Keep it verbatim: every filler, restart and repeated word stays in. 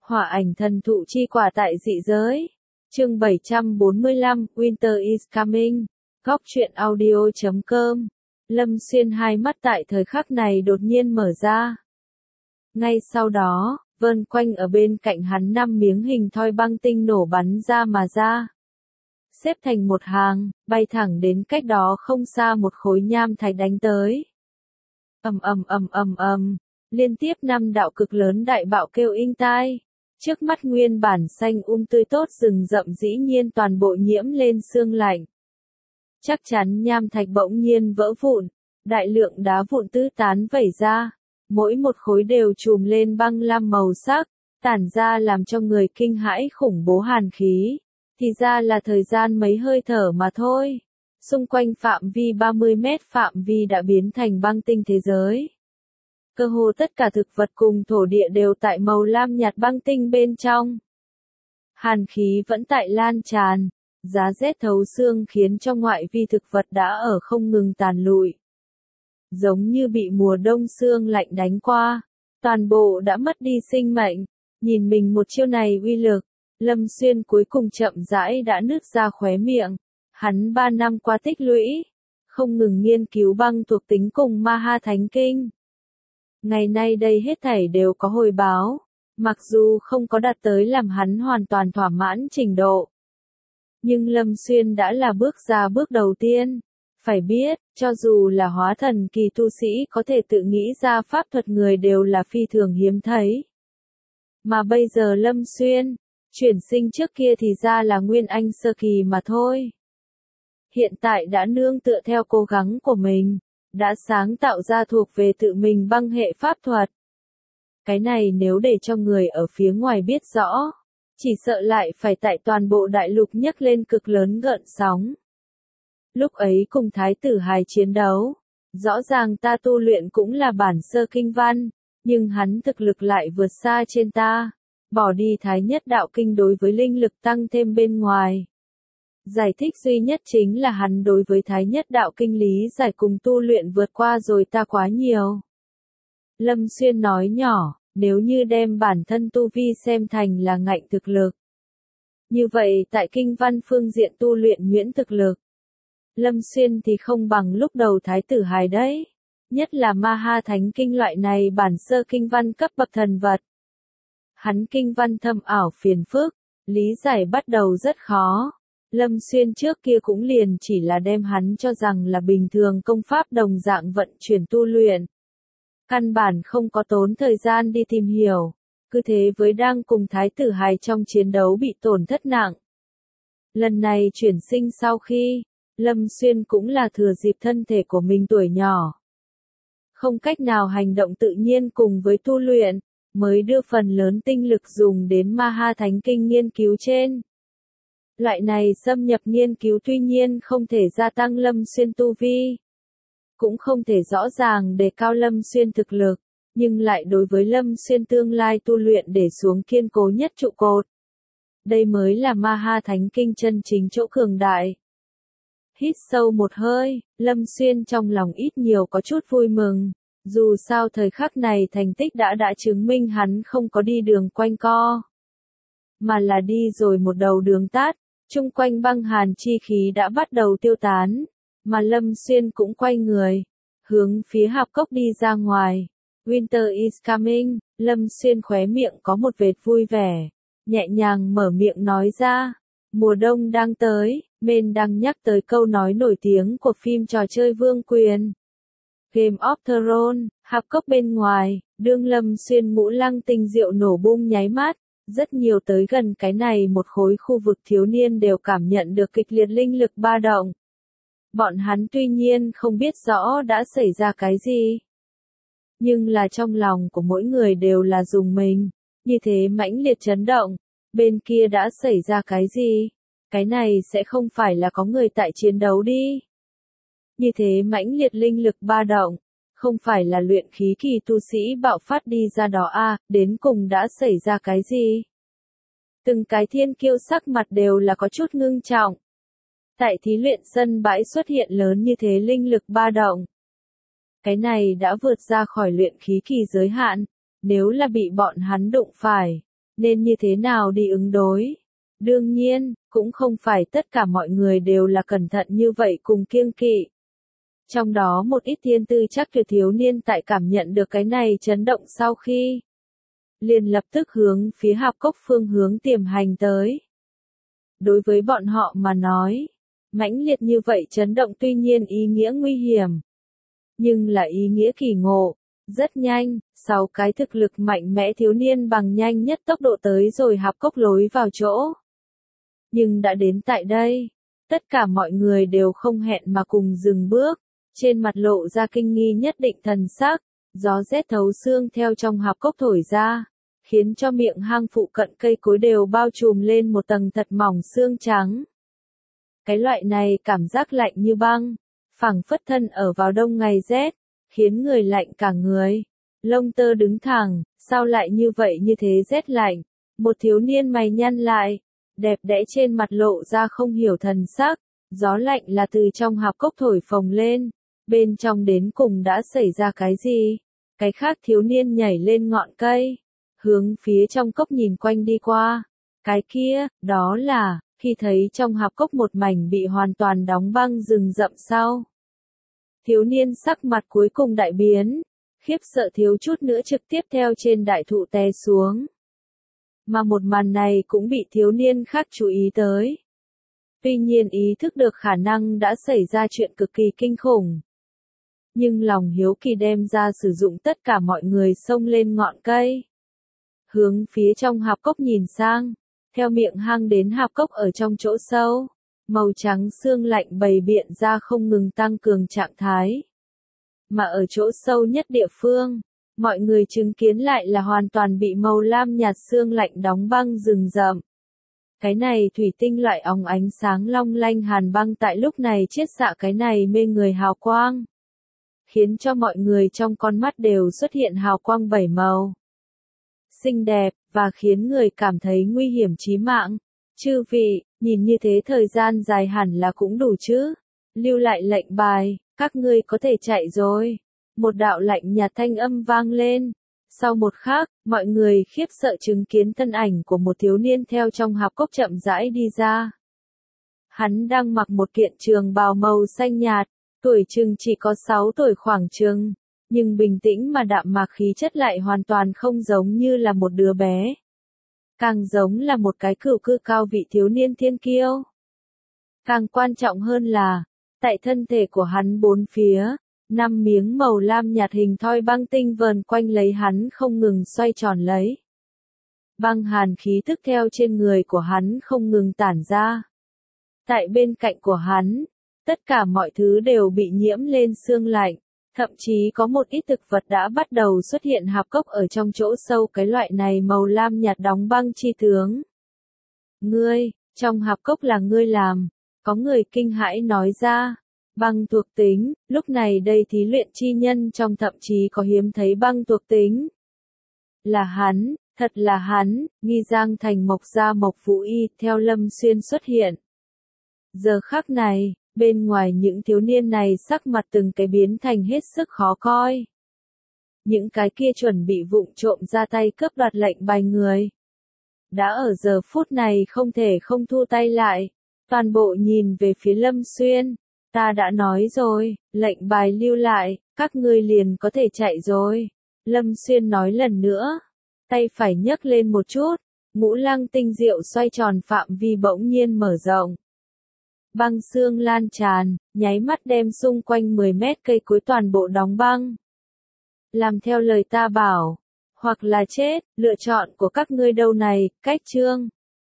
Hỏa ảnh thần thụ chi quả tại dị giới. Chương bảy trăm bốn mươi lăm, Winter is coming. Góc truyện audio chấm com. Lâm Xuyên hai mắt tại thời khắc này đột nhiên mở ra. Ngay sau đó, vơn quanh ở bên cạnh hắn năm miếng hình thoi băng tinh nổ bắn ra mà ra. Xếp thành một hàng, bay thẳng đến cách đó không xa một khối nham thạch đánh tới. Ầm ầm ầm ầm ầm, liên tiếp năm đạo cực lớn đại bạo kêu inh tai. Trước mắt nguyên bản xanh um tươi tốt rừng rậm dĩ nhiên toàn bộ nhiễm lên sương lạnh. Chắc chắn nham thạch bỗng nhiên vỡ vụn, đại lượng đá vụn tứ tán vẩy ra, mỗi một khối đều trùm lên băng lam màu sắc, tản ra làm cho người kinh hãi khủng bố hàn khí. Thì ra là thời gian mấy hơi thở mà thôi. Xung quanh phạm vi ba mươi mét phạm vi đã biến thành băng tinh thế giới. Cơ hồ tất cả thực vật cùng thổ địa đều tại màu lam nhạt băng tinh bên trong. Hàn khí vẫn tại lan tràn, giá rét thấu xương khiến cho ngoại vi thực vật đã ở không ngừng tàn lụi. Giống như bị mùa đông xương lạnh đánh qua, toàn bộ đã mất đi sinh mệnh. Nhìn mình một chiêu này uy lực, Lâm Xuyên cuối cùng chậm rãi đã nứt ra khóe miệng. Hắn ba năm qua tích lũy, không ngừng nghiên cứu băng thuộc tính cùng Ma Ha Thánh Kinh. Ngày nay đây hết thảy đều có hồi báo, mặc dù không có đạt tới làm hắn hoàn toàn thỏa mãn trình độ. Nhưng Lâm Xuyên đã là bước ra bước đầu tiên. Phải biết, cho dù là hóa thần kỳ tu sĩ có thể tự nghĩ ra pháp thuật người đều là phi thường hiếm thấy. Mà bây giờ Lâm Xuyên, chuyển sinh trước kia thì ra là Nguyên Anh sơ kỳ mà thôi. Hiện tại đã nương tựa theo cố gắng của mình, đã sáng tạo ra thuộc về tự mình băng hệ pháp thuật. Cái này nếu để cho người ở phía ngoài biết rõ, chỉ sợ lại phải tại toàn bộ đại lục nhấc lên cực lớn gợn sóng. Lúc ấy cùng Thái tử Hài chiến đấu, rõ ràng ta tu luyện cũng là bản sơ kinh văn, nhưng hắn thực lực lại vượt xa trên ta, bỏ đi Thái nhất đạo kinh đối với linh lực tăng thêm bên ngoài. Giải thích duy nhất chính là hắn đối với Thái nhất đạo kinh lý giải cùng tu luyện vượt qua rồi ta quá nhiều. Lâm Xuyên nói nhỏ, nếu như đem bản thân tu vi xem thành là ngạnh thực lực. Như vậy tại kinh văn phương diện tu luyện nhuyễn thực lực, Lâm Xuyên thì không bằng lúc đầu Thái tử Hài đấy. Nhất là Ma Ha Thánh Kinh loại này bản sơ kinh văn cấp bậc thần vật. Hắn kinh văn thâm ảo phiền phức, lý giải bắt đầu rất khó. Lâm Xuyên trước kia cũng liền chỉ là đem hắn cho rằng là bình thường công pháp đồng dạng vận chuyển tu luyện. Căn bản không có tốn thời gian đi tìm hiểu, cứ thế với đang cùng Thái tử Hài trong chiến đấu bị tổn thất nặng. Lần này chuyển sinh sau khi, Lâm Xuyên cũng là thừa dịp thân thể của mình tuổi nhỏ. Không cách nào hành động tự nhiên cùng với tu luyện, mới đưa phần lớn tinh lực dùng đến Ma Ha Thánh Kinh nghiên cứu trên. Loại này xâm nhập nghiên cứu tuy nhiên không thể gia tăng Lâm Xuyên tu vi, cũng không thể rõ ràng đề cao Lâm Xuyên thực lực, nhưng lại đối với Lâm Xuyên tương lai tu luyện để xuống kiên cố nhất trụ cột. Đây mới là Ma Ha Thánh Kinh chân chính chỗ cường đại. Hít sâu một hơi, Lâm Xuyên trong lòng ít nhiều có chút vui mừng. Dù sao thời khắc này thành tích đã đã chứng minh hắn không có đi đường quanh co, mà là đi rồi một đầu đường tắt. Chung quanh băng hàn chi khí đã bắt đầu tiêu tán, mà Lâm Xuyên cũng quay người, hướng phía hạp cốc đi ra ngoài. Winter is coming, Lâm Xuyên khóe miệng có một vệt vui vẻ, nhẹ nhàng mở miệng nói ra, mùa đông đang tới, bên đang nhắc tới câu nói nổi tiếng của phim trò chơi Vương Quyền. Game of Thrones, hạp cốc bên ngoài, đương Lâm Xuyên ngũ lăng tinh diệu nổ bung nháy mắt. Rất nhiều tới gần cái này một khối khu vực thiếu niên đều cảm nhận được kịch liệt linh lực ba động. Bọn hắn tuy nhiên không biết rõ đã xảy ra cái gì, nhưng là trong lòng của mỗi người đều là dùng mình, như thế mãnh liệt chấn động. Bên kia đã xảy ra cái gì? Cái này sẽ không phải là có người tại chiến đấu đi. Như thế mãnh liệt linh lực ba động, không phải là luyện khí kỳ tu sĩ bạo phát đi ra đó à, đến cùng đã xảy ra cái gì? Từng cái thiên kiêu sắc mặt đều là có chút ngưng trọng. Tại thí luyện sân bãi xuất hiện lớn như thế linh lực ba động. Cái này đã vượt ra khỏi luyện khí kỳ giới hạn, nếu là bị bọn hắn đụng phải, nên như thế nào đi ứng đối. Đương nhiên, cũng không phải tất cả mọi người đều là cẩn thận như vậy cùng kiêng kỵ. Trong đó một ít thiên tư chắc tuyệt thiếu niên tại cảm nhận được cái này chấn động sau khi liền lập tức hướng phía hạp cốc phương hướng tiềm hành tới. Đối với bọn họ mà nói, mãnh liệt như vậy chấn động tuy nhiên ý nghĩa nguy hiểm, nhưng là ý nghĩa kỳ ngộ. Rất nhanh, sáu cái thực lực mạnh mẽ thiếu niên bằng nhanh nhất tốc độ tới rồi hạp cốc lối vào chỗ. Nhưng đã đến tại đây, tất cả mọi người đều không hẹn mà cùng dừng bước, trên mặt lộ ra kinh nghi nhất định thần sắc, gió rét thấu xương theo trong hạp cốc thổi ra, khiến cho miệng hang phụ cận cây cối đều bao trùm lên một tầng thật mỏng xương trắng. Cái loại này cảm giác lạnh như băng, phảng phất thân ở vào đông ngày rét, khiến người lạnh cả người, lông tơ đứng thẳng, sao lại như vậy như thế rét lạnh. Một thiếu niên mày nhăn lại, đẹp đẽ trên mặt lộ ra không hiểu thần sắc, gió lạnh là từ trong hạp cốc thổi phồng lên, bên trong đến cùng đã xảy ra cái gì? Cái khác thiếu niên nhảy lên ngọn cây, hướng phía trong cốc nhìn quanh đi qua. Cái kia, đó là, khi thấy trong hạp cốc một mảnh bị hoàn toàn đóng băng rừng rậm sau. Thiếu niên sắc mặt cuối cùng đại biến, khiếp sợ thiếu chút nữa trực tiếp theo trên đại thụ té xuống. Mà một màn này cũng bị thiếu niên khác chú ý tới. Tuy nhiên ý thức được khả năng đã xảy ra chuyện cực kỳ kinh khủng. Nhưng lòng hiếu kỳ đem ra sử dụng tất cả mọi người xông lên ngọn cây. Hướng phía trong hạp cốc nhìn sang, theo miệng hang đến hạp cốc ở trong chỗ sâu. Màu trắng xương lạnh bày biện ra không ngừng tăng cường trạng thái. Mà ở chỗ sâu nhất địa phương, mọi người chứng kiến lại là hoàn toàn bị màu lam nhạt xương lạnh đóng băng rừng rậm. Cái này thủy tinh loại óng ánh sáng long lanh hàn băng tại lúc này chiết xạ cái này mê người hào quang. Khiến cho mọi người trong con mắt đều xuất hiện hào quang bảy màu. Xinh đẹp, và khiến người cảm thấy nguy hiểm chí mạng. Chư vị, nhìn như thế thời gian dài hẳn là cũng đủ chứ. Lưu lại lệnh bài, các ngươi có thể chạy rồi. Một đạo lạnh nhạt thanh âm vang lên. Sau một khắc, mọi người khiếp sợ chứng kiến thân ảnh của một thiếu niên theo trong hạp cốc chậm rãi đi ra. Hắn đang mặc một kiện trường bào màu xanh nhạt, tuổi chừng chỉ có sáu tuổi khoảng chừng, nhưng bình tĩnh mà đạm mạc khí chất lại hoàn toàn không giống như là một đứa bé. Càng giống là một cái cửu cư cao vị thiếu niên thiên kiêu. Càng quan trọng hơn là, tại thân thể của hắn bốn phía, năm miếng màu lam nhạt hình thoi băng tinh vờn quanh lấy hắn không ngừng xoay tròn lấy. Băng hàn khí tức theo trên người của hắn không ngừng tản ra. Tại bên cạnh của hắn, tất cả mọi thứ đều bị nhiễm lên sương lạnh. Thậm chí có một ít thực vật đã bắt đầu xuất hiện hạp cốc ở trong chỗ sâu cái loại này màu lam nhạt đóng băng chi tướng. Ngươi, trong hạp cốc là ngươi làm, có người kinh hãi nói ra. Băng thuộc tính, lúc này đây thí luyện chi nhân trong thậm chí có hiếm thấy băng thuộc tính. Là hắn, thật là hắn, nghi giang thành mộc gia mộc vũ y theo Lâm Xuyên xuất hiện. Giờ khắc này, bên ngoài những thiếu niên này sắc mặt từng cái biến thành hết sức khó coi. Những cái kia chuẩn bị vụng trộm ra tay cướp đoạt lệnh bài người. Đã ở giờ phút này không thể không thu tay lại, toàn bộ nhìn về phía Lâm Xuyên. Ta đã nói rồi, lệnh bài lưu lại, các ngươi liền có thể chạy rồi. Lâm Xuyên nói lần nữa, tay phải nhấc lên một chút, ngũ lăng tinh diệu xoay tròn phạm vi bỗng nhiên mở rộng. Băng xương lan tràn, nháy mắt đem xung quanh mười mét cây cối toàn bộ đóng băng. Làm theo lời ta bảo, hoặc là chết, lựa chọn của các ngươi đâu này, cách chương.